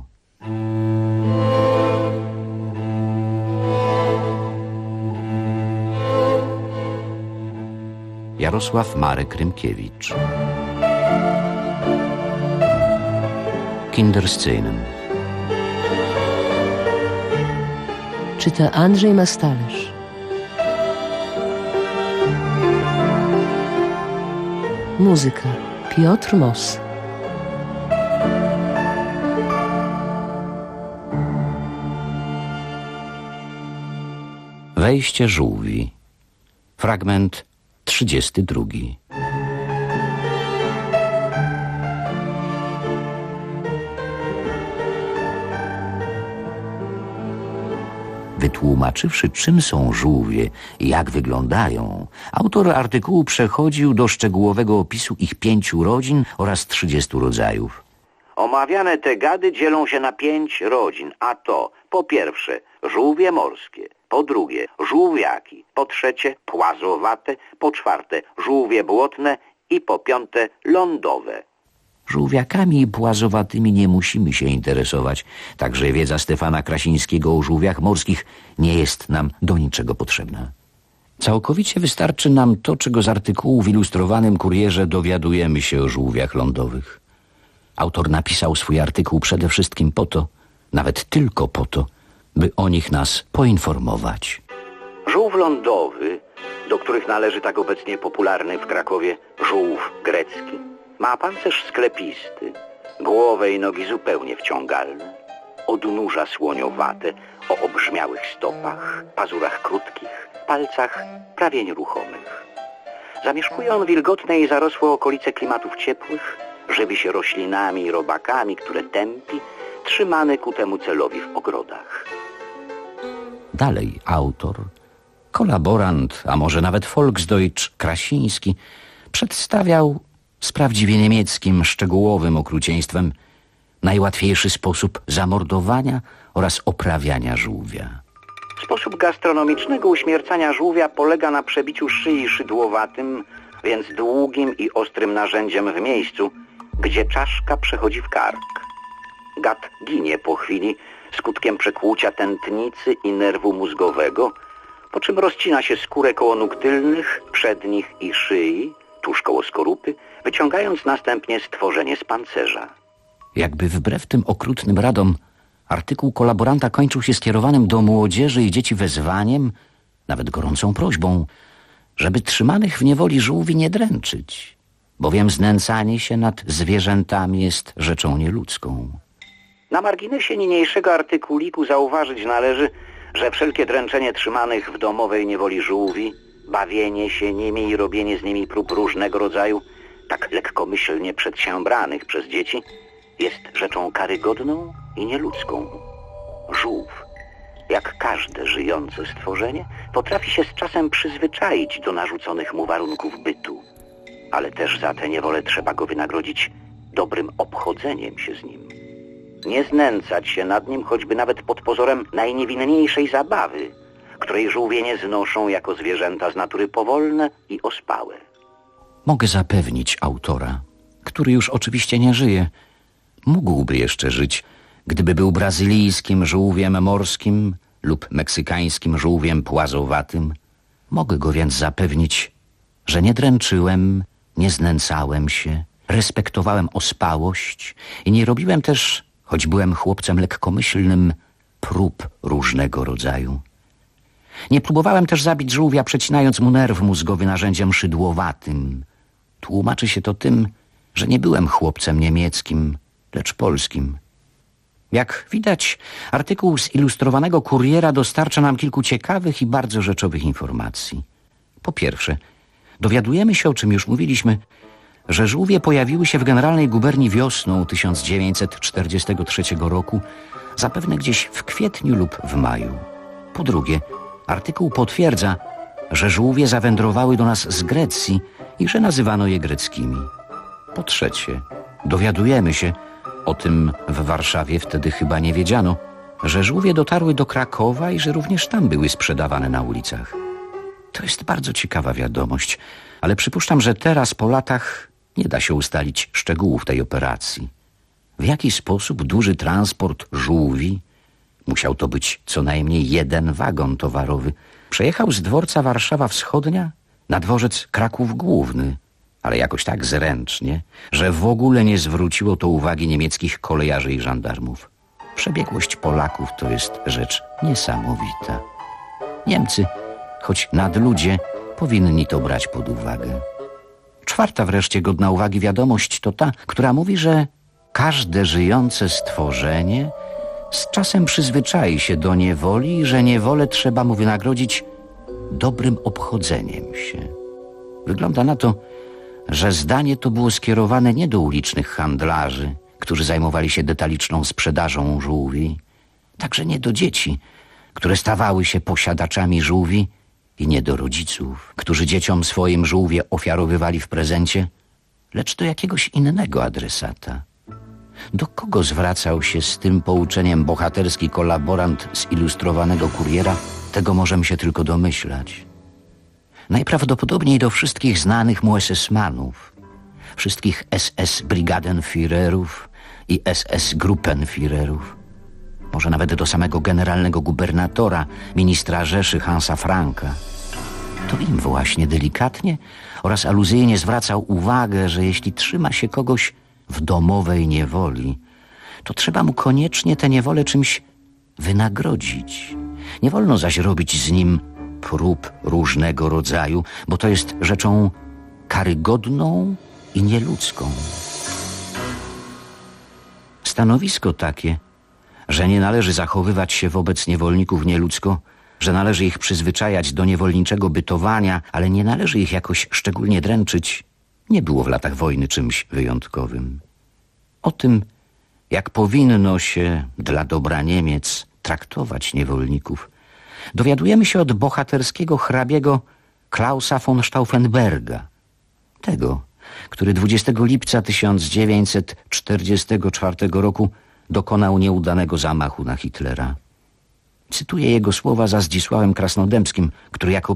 Jarosław Marek Rymkiewicz. Kinderszenen. Czyta Andrzej Mastalerz. Muzyka Piotr Moss. Wejście żółwi. Fragment 32. Wytłumaczywszy, czym są żółwie i jak wyglądają, autor artykułu przechodził do szczegółowego opisu ich 5 rodzin oraz 30 rodzajów. Omawiane te gady dzielą się na 5 rodzin, a to po pierwsze żółwie morskie, po drugie żółwiaki, po trzecie płazowate, po czwarte żółwie błotne i po piąte lądowe. Żółwiakami i płazowatymi nie musimy się interesować, także wiedza Stefana Krasińskiego o żółwiach morskich nie jest nam do niczego potrzebna. Całkowicie wystarczy nam to, czego z artykułu w Ilustrowanym Kurierze dowiadujemy się o żółwiach lądowych. Autor napisał swój artykuł przede wszystkim po to, nawet tylko po to, by o nich nas poinformować. Żółw lądowy, do których należy tak obecnie popularny w Krakowie żółw grecki, ma pancerz sklepisty, głowę i nogi zupełnie wciągalne, odnóża słoniowate, o obrzmiałych stopach, pazurach krótkich, palcach prawie nieruchomych. Zamieszkuje on wilgotne i zarosłe okolice klimatów ciepłych, żywi się roślinami i robakami, które tępi, trzymany ku temu celowi w ogrodach. Dalej autor, kolaborant, a może nawet Volksdeutsch Krasiński, przedstawiał z prawdziwie niemieckim, szczegółowym okrucieństwem najłatwiejszy sposób zamordowania oraz oprawiania żółwia. Sposób gastronomicznego uśmiercania żółwia polega na przebiciu szyi szydłowatym, więc długim i ostrym narzędziem w miejscu, gdzie czaszka przechodzi w kark. Gad ginie po chwili skutkiem przekłucia tętnicy i nerwu mózgowego, po czym rozcina się skórę koło nóg tylnych, przednich i szyi, tuż koło skorupy, wyciągając następnie stworzenie z pancerza. Jakby wbrew tym okrutnym radom, artykuł kolaboranta kończył się skierowanym do młodzieży i dzieci wezwaniem, nawet gorącą prośbą, żeby trzymanych w niewoli żółwi nie dręczyć, bowiem znęcanie się nad zwierzętami jest rzeczą nieludzką. Na marginesie niniejszego artykuliku zauważyć należy, że wszelkie dręczenie trzymanych w domowej niewoli żółwi, bawienie się nimi i robienie z nimi prób różnego rodzaju, tak lekkomyślnie przedsiębranych przez dzieci, jest rzeczą karygodną i nieludzką. Żółw, jak każde żyjące stworzenie, potrafi się z czasem przyzwyczaić do narzuconych mu warunków bytu, ale też za tę niewolę trzeba go wynagrodzić dobrym obchodzeniem się z nim. Nie znęcać się nad nim choćby nawet pod pozorem najniewinniejszej zabawy, której żółwie nie znoszą jako zwierzęta z natury powolne i ospałe. Mogę zapewnić autora, który już oczywiście nie żyje, mógłby jeszcze żyć, gdyby był brazylijskim żółwiem morskim lub meksykańskim żółwiem płazowatym. Mogę go więc zapewnić, że nie dręczyłem, nie znęcałem się, respektowałem ospałość i nie robiłem też, choć byłem chłopcem lekkomyślnym, prób różnego rodzaju. Nie próbowałem też zabić żółwia, przecinając mu nerw mózgowy narzędziem szydłowatym. Tłumaczy się to tym, że nie byłem chłopcem niemieckim, lecz polskim. Jak widać, artykuł z Ilustrowanego Kuriera dostarcza nam kilku ciekawych i bardzo rzeczowych informacji. Po pierwsze, dowiadujemy się, o czym już mówiliśmy, że żółwie pojawiły się w Generalnej Guberni wiosną 1943 roku, zapewne gdzieś w kwietniu lub w maju. Po drugie, artykuł potwierdza, że żółwie zawędrowały do nas z Grecji i że nazywano je greckimi. Po trzecie, dowiadujemy się, o tym w Warszawie wtedy chyba nie wiedziano, że żółwie dotarły do Krakowa i że również tam były sprzedawane na ulicach. To jest bardzo ciekawa wiadomość, ale przypuszczam, że teraz po latach nie da się ustalić szczegółów tej operacji. W jaki sposób duży transport żółwi, musiał to być co najmniej 1 wagon towarowy, przejechał z dworca Warszawa Wschodnia na dworzec Kraków Główny, ale jakoś tak zręcznie, że w ogóle nie zwróciło to uwagi niemieckich kolejarzy i żandarmów. Przebiegłość Polaków to jest rzecz niesamowita. Niemcy, choć nadludzie, powinni to brać pod uwagę. Czwarta wreszcie godna uwagi wiadomość to ta, która mówi, że każde żyjące stworzenie z czasem przyzwyczai się do niewoli i że niewolę trzeba mu wynagrodzić dobrym obchodzeniem się. Wygląda na to, że zdanie to było skierowane nie do ulicznych handlarzy, którzy zajmowali się detaliczną sprzedażą żółwi, także nie do dzieci, które stawały się posiadaczami żółwi, i nie do rodziców, którzy dzieciom swoim żółwie ofiarowywali w prezencie, lecz do jakiegoś innego adresata. Do kogo zwracał się z tym pouczeniem bohaterski kolaborant z Ilustrowanego Kuriera, tego możemy się tylko domyślać. Najprawdopodobniej do wszystkich znanych mu SS-manów, wszystkich SS-Brigadenführerów i SS-Gruppenführerów, może nawet do samego generalnego gubernatora, ministra Rzeszy Hansa Franka. To im właśnie delikatnie oraz aluzyjnie zwracał uwagę, że jeśli trzyma się kogoś w domowej niewoli, to trzeba mu koniecznie tę niewolę czymś wynagrodzić. Nie wolno zaś robić z nim prób różnego rodzaju, bo to jest rzeczą karygodną i nieludzką. Stanowisko takie, że nie należy zachowywać się wobec niewolników nieludzko, że należy ich przyzwyczajać do niewolniczego bytowania, ale nie należy ich jakoś szczególnie dręczyć, nie było w latach wojny czymś wyjątkowym. O tym, jak powinno się dla dobra Niemiec traktować niewolników, dowiadujemy się od bohaterskiego hrabiego Klausa von Stauffenberga, tego, który 20 lipca 1944 roku dokonał nieudanego zamachu na Hitlera. Cytuję jego słowa za Zdzisławem Krasnodębskim, który jako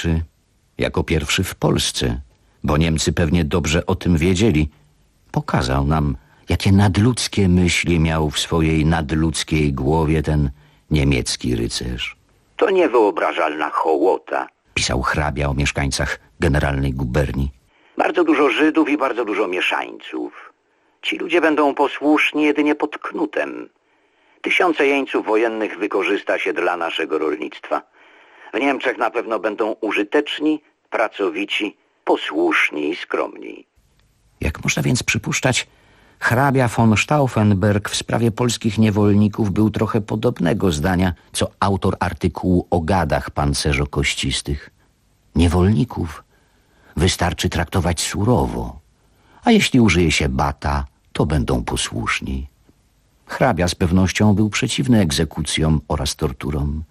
pierwszy w Polsce, bo Niemcy pewnie dobrze o tym wiedzieli, pokazał nam, jakie nadludzkie myśli miał w swojej nadludzkiej głowie ten niemiecki rycerz. To niewyobrażalna hołota, pisał hrabia o mieszkańcach generalnej guberni. Bardzo dużo Żydów i bardzo dużo mieszańców. Ci ludzie będą posłuszni jedynie pod knutem. Tysiące jeńców wojennych wykorzysta się dla naszego rolnictwa. W Niemczech na pewno będą użyteczni, pracowici, posłuszni i skromni. Jak można więc przypuszczać, hrabia von Stauffenberg w sprawie polskich niewolników był trochę podobnego zdania, co autor artykułu o gadach pancerzokościstych. Niewolników wystarczy traktować surowo, a jeśli użyje się bata, to będą posłuszni. Hrabia z pewnością był przeciwny egzekucjom oraz torturom.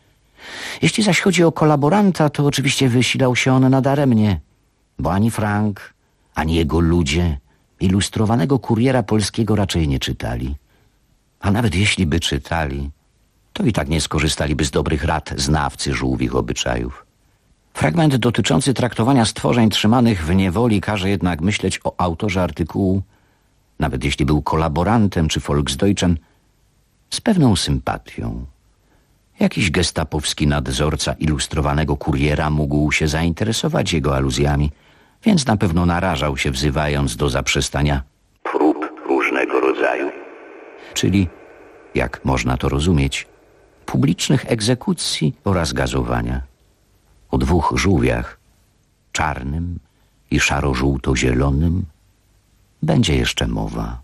Jeśli zaś chodzi o kolaboranta, to oczywiście wysilał się on nadaremnie, bo ani Frank, ani jego ludzie Ilustrowanego Kuriera Polskiego raczej nie czytali. A nawet jeśli by czytali, to i tak nie skorzystaliby z dobrych rad znawcy żółwich obyczajów. Fragment dotyczący traktowania stworzeń trzymanych w niewoli każe jednak myśleć o autorze artykułu, nawet jeśli był kolaborantem czy Volksdeutschem, z pewną sympatią. Jakiś gestapowski nadzorca Ilustrowanego Kuriera mógł się zainteresować jego aluzjami, więc na pewno narażał się, wzywając do zaprzestania prób różnego rodzaju, czyli, jak można to rozumieć, publicznych egzekucji oraz gazowania. O dwóch żółwiach, czarnym i szaro-żółto-zielonym, będzie jeszcze mowa.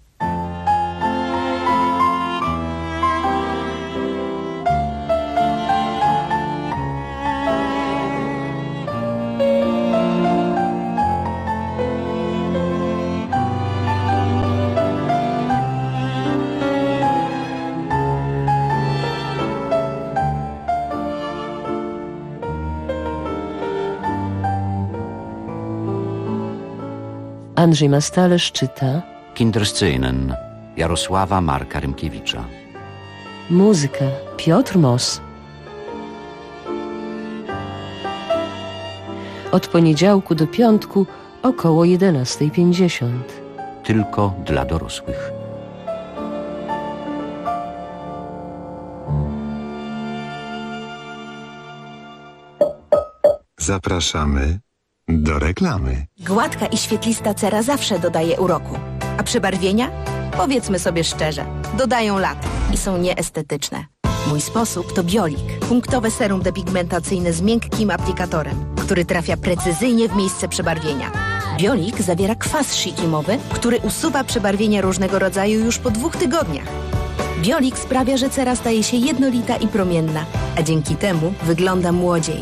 Andrzej Mastalerz czyta Kinderszenen Jarosława Marka Rymkiewicza. Muzyka Piotr Moss. Od poniedziałku do piątku około 11:50. Tylko dla dorosłych. Zapraszamy do reklamy. Gładka i świetlista cera zawsze dodaje uroku. A przebarwienia? Powiedzmy sobie szczerze, dodają lat i są nieestetyczne. Mój sposób to Biolik. Punktowe serum depigmentacyjne z miękkim aplikatorem, który trafia precyzyjnie w miejsce przebarwienia. Biolik zawiera kwas szikimowy, który usuwa przebarwienia różnego rodzaju już po 2 tygodniach. Biolik sprawia, że cera staje się jednolita i promienna, a dzięki temu wygląda młodziej.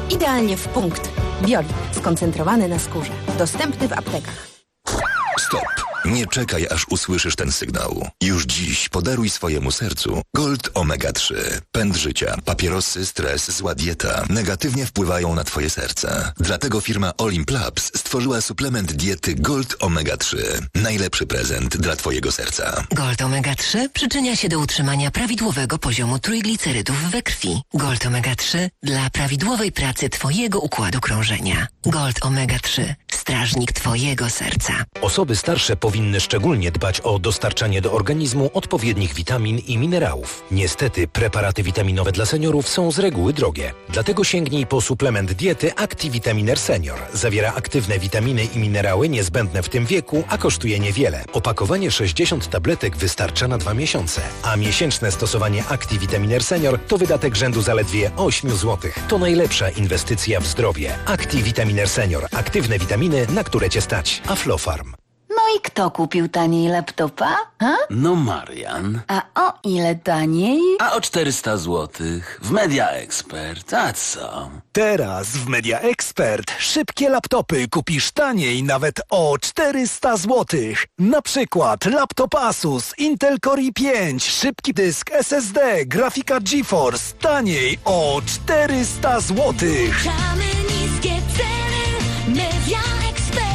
Idealnie w punkt. Biolik. Skoncentrowany na skórze. Dostępny w aptekach. Stop! Nie czekaj, aż usłyszysz ten sygnał. Już dziś podaruj swojemu sercu Gold Omega 3. Pęd życia, papierosy, stres, zła dieta negatywnie wpływają na twoje serce. Dlatego firma Olimp Labs stworzyła suplement diety Gold Omega 3. Najlepszy prezent dla twojego serca. Gold Omega 3 przyczynia się do utrzymania prawidłowego poziomu trójglicerydów we krwi. Gold Omega 3 dla prawidłowej pracy twojego układu krążenia. Gold Omega 3. Strażnik twojego serca. Osoby starsze powinny szczególnie dbać o dostarczanie do organizmu odpowiednich witamin i minerałów. Niestety preparaty witaminowe dla seniorów są z reguły drogie. Dlatego sięgnij po suplement diety ActiVitaminer Senior. Zawiera aktywne witaminy i minerały niezbędne w tym wieku, a kosztuje niewiele. Opakowanie 60 tabletek wystarcza na 2 miesiące, a miesięczne stosowanie ActiVitaminer Senior to wydatek rzędu zaledwie 8 zł. To najlepsza inwestycja w zdrowie. ActiVitaminer Senior. Aktywne witaminy, na które cię stać. Aflofarm. No i kto kupił taniej laptopa? Ha? No Marian. A o ile taniej? A o 400 zł. W Media Expert. A co? Teraz w Media Expert szybkie laptopy kupisz taniej nawet o 400 zł. Na przykład laptop Asus Intel Core i5, szybki dysk SSD, grafika GeForce taniej o 400 zł. Niskie ceny, Media Expert.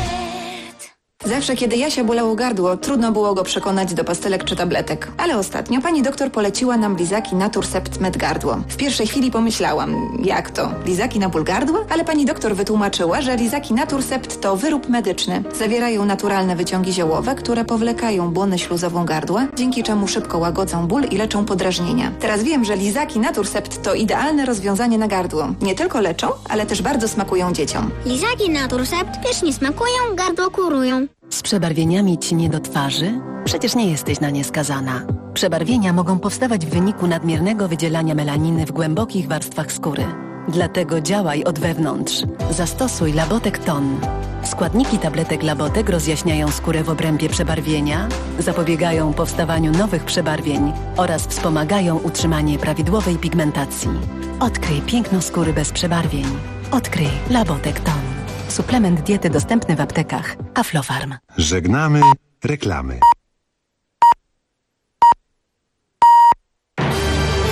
Zawsze, kiedy Jasia bolało gardło, trudno było go przekonać do pastelek czy tabletek. Ale ostatnio pani doktor poleciła nam lizaki Naturcept Med Gardło. W pierwszej chwili pomyślałam, jak to? Lizaki na ból gardła? Ale pani doktor wytłumaczyła, że lizaki Naturcept to wyrób medyczny. Zawierają naturalne wyciągi ziołowe, które powlekają błonę śluzową gardła, dzięki czemu szybko łagodzą ból i leczą podrażnienia. Teraz wiem, że lizaki Naturcept to idealne rozwiązanie na gardło. Nie tylko leczą, ale też bardzo smakują dzieciom. Lizaki Naturcept pysznie smakują, gardło kurują. Z przebarwieniami ci nie do twarzy? Przecież nie jesteś na nie skazana. Przebarwienia mogą powstawać w wyniku nadmiernego wydzielania melaniny w głębokich warstwach skóry. Dlatego działaj od wewnątrz. Zastosuj Labotek Ton. Składniki tabletek Labotek rozjaśniają skórę w obrębie przebarwienia, zapobiegają powstawaniu nowych przebarwień oraz wspomagają utrzymanie prawidłowej pigmentacji. Odkryj piękno skóry bez przebarwień. Odkryj Labotek Ton. Suplement diety dostępny w aptekach. Aflofarm. Żegnamy reklamy.